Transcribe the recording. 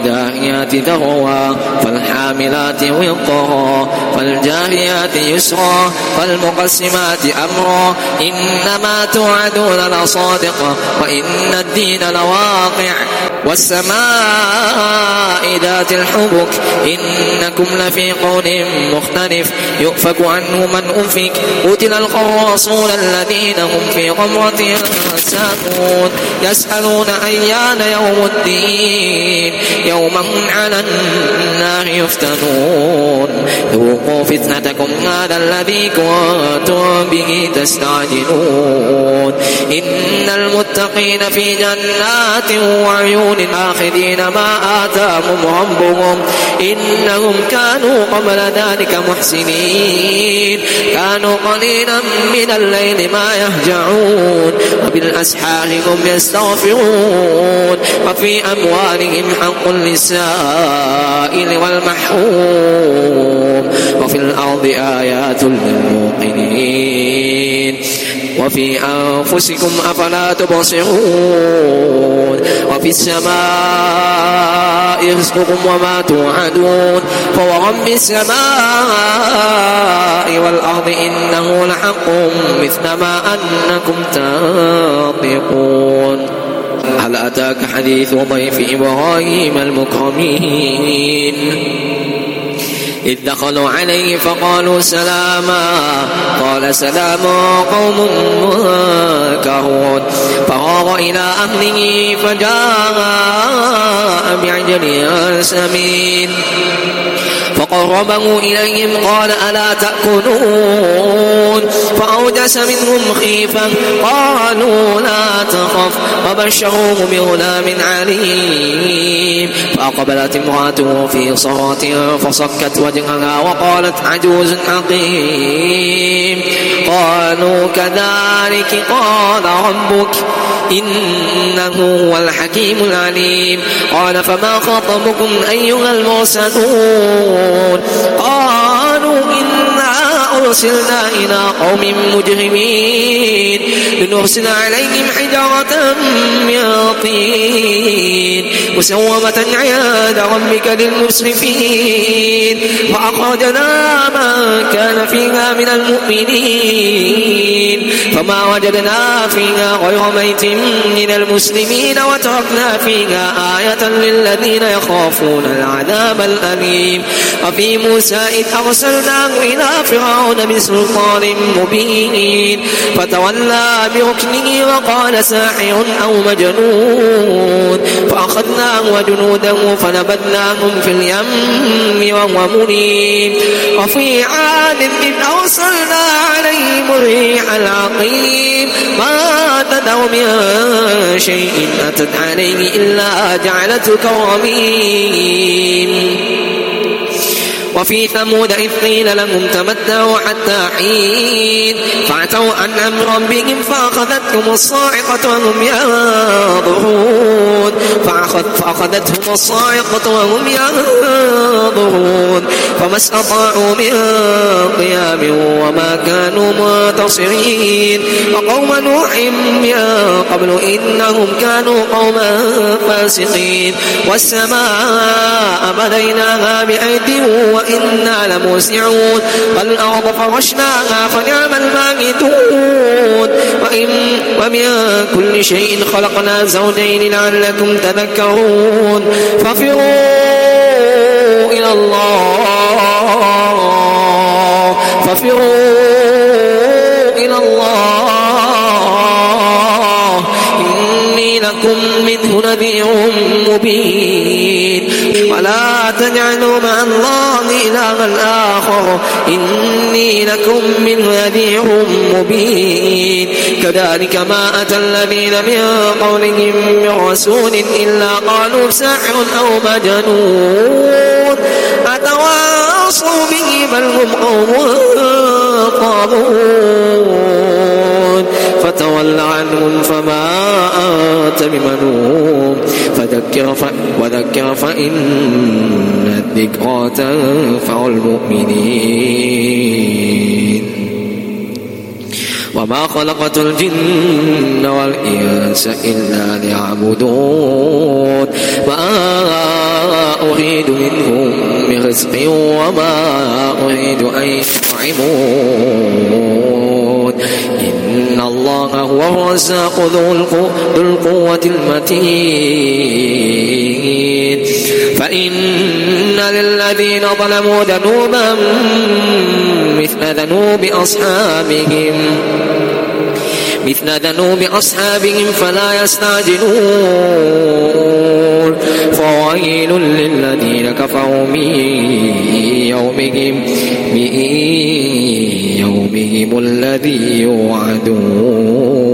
فالداهيات ذروا فالحاملات وقرا فالجاريات يسرا فالمقسمات أمرا إنما توعدون لصادق وإن الدين لواقع والسماء ذات الحبك إنكم لفي قول مختلف يؤفك عنه من أفك قتل الخراصون الذين هم في غمرة ساهون يسألون أيان يوم الدين يوم هم على النار يفتنون ذوقوا فتنتكم هذا الذي كنتم به تستعجلون إن المتقين في جنات وعيون آخذين ما آتاهم ربهم إنهم كانوا قبل ذلك محسنين كانوا قليلا من الليل ما يهجعون وبالأسحار هم يستغفرون وفي أموالهم حق للسائل والمحروم وفي الأرض آيات للموقنين وفي أنفسكم أفلا تبصرون وفي السماء رزقكم وما توعدون فورب السماء والأرض إنه لحق مثل ما أنكم تنطقون هل أتاك حديث ضيف إبراهيم المكرمين إذ دخلوا عليه فقالوا سلاما قال سلام قوم منكرون فراغ إلى أهله فجاء بعجل سمين فقربه إليهم قال ألا تأكلون فأوجس منهم خيفة قالوا لا تخف وبشروه بغلام عليم فأقبلت امرأته في صرة فصكت وجهها وقالت عجوز عقيم قالوا كذلك قال ربك إنه هو الحكيم العليم قال فما خطبكم أيها المرسلون قالوا إنا أرسلنا إلى قوم مجرمين لنرسل عليهم حجارة من طين مسومة عند ربك للمسرفين فأخرجنا من كان فيها من المؤمنين فما وجدنا فيها غير بيت من المسلمين وتركنا فيها آية للذين يخافون العذاب الأليم وفي موسى إذ أرسلناه إلى فرعون بسلطان مبين فتولى بركنه وقال ساحر أو مجنون فأخذناه وجنوده فنبذناهم في اليم وهو مليم وفي عاد إذ أرسلنا عليهم الريح العقيم ما تدع من شيء أتت عليه إلا جعلته كرميم وفي ثمود إذ قيل لهم تمتعوا حتى حين فعتوا عن أمر ربهم فأخذتهم الصاعقة وهم ينظرون فأخذتهم الصاعقة وهم ينظرون فما استطاعوا من قيام وما كانوا منتصرين وقوم نوح من قبل إنهم كانوا قوما فاسقين والسماء بنيناها بأيد وإنا لموسعون والأرض فرشناها فنعم الماهدون ومن كل شيء خلقنا زوجين لعلكم تذكرون ففروا إلى الله إني لكم منه نذير مبين ولا تجعلوا مع الله إلها آخر إني لكم منه نذير مبين كذلك ما أتى الذين من قولهم من رسول إلا قالوا ساحر أو مجنون أتواصوا به بل هم قوم طاغون فتول عنهم فما أنت بملوم وذكر فإن الذكرى تنفع المؤمنين وما خلقت الجن والإنس إلا ليعبدون ما أريد منهم من رزق وما أريد أن يطعمون إن الله هو الرزاق ذو القوة المتين فإن للذين ظلموا ذنوبا مثل ذنوب أصحابهم فلا يستعجلون فويل للذين كفروا من يومهم الذي يوعدون.